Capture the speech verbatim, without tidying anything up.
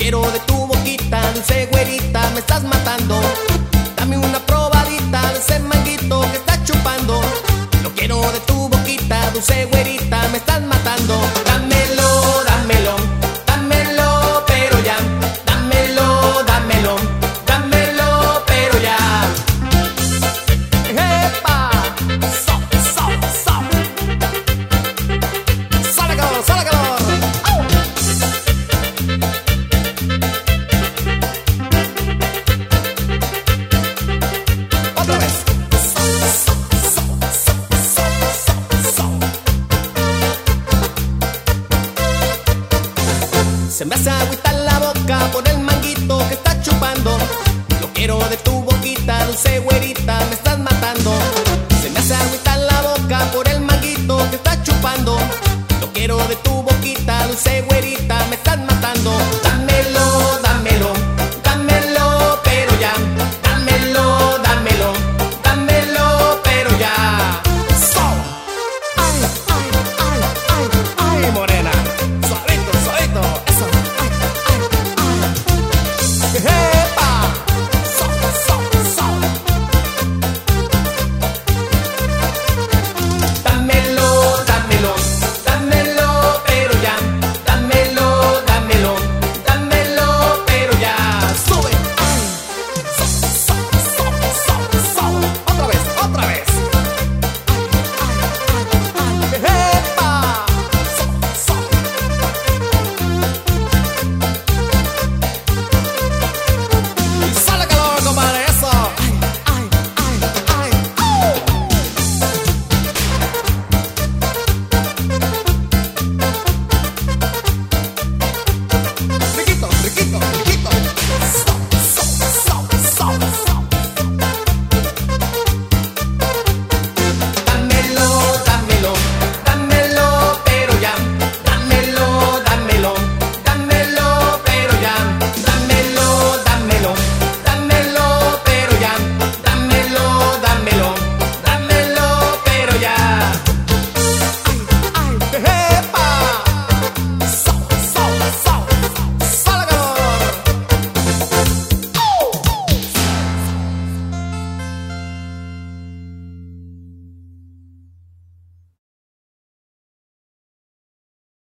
quiero de tu boquita, dulce güerita, me estás matando. Dame una probadita de ese manguito que estás chupando. Lo quiero de tu boquita, dulce güerita, me estás matando. Dámelo, dámelo, dámelo, pero ya. Dámelo, dámelo, dámelo, pero ya. ¡Epa! ¡So, so, so! ¡Sale calor, sale calor! ¡Au! Otra vez. So, so, so, so, so, so, so. Se me hace agüita la boca por el manguito que estás chupando. Lo quiero de tu boquita, dulce güerita, me estás matando. Se me hace agüita la boca por el manguito que estás chupando. Lo quiero de tu boquita, dulce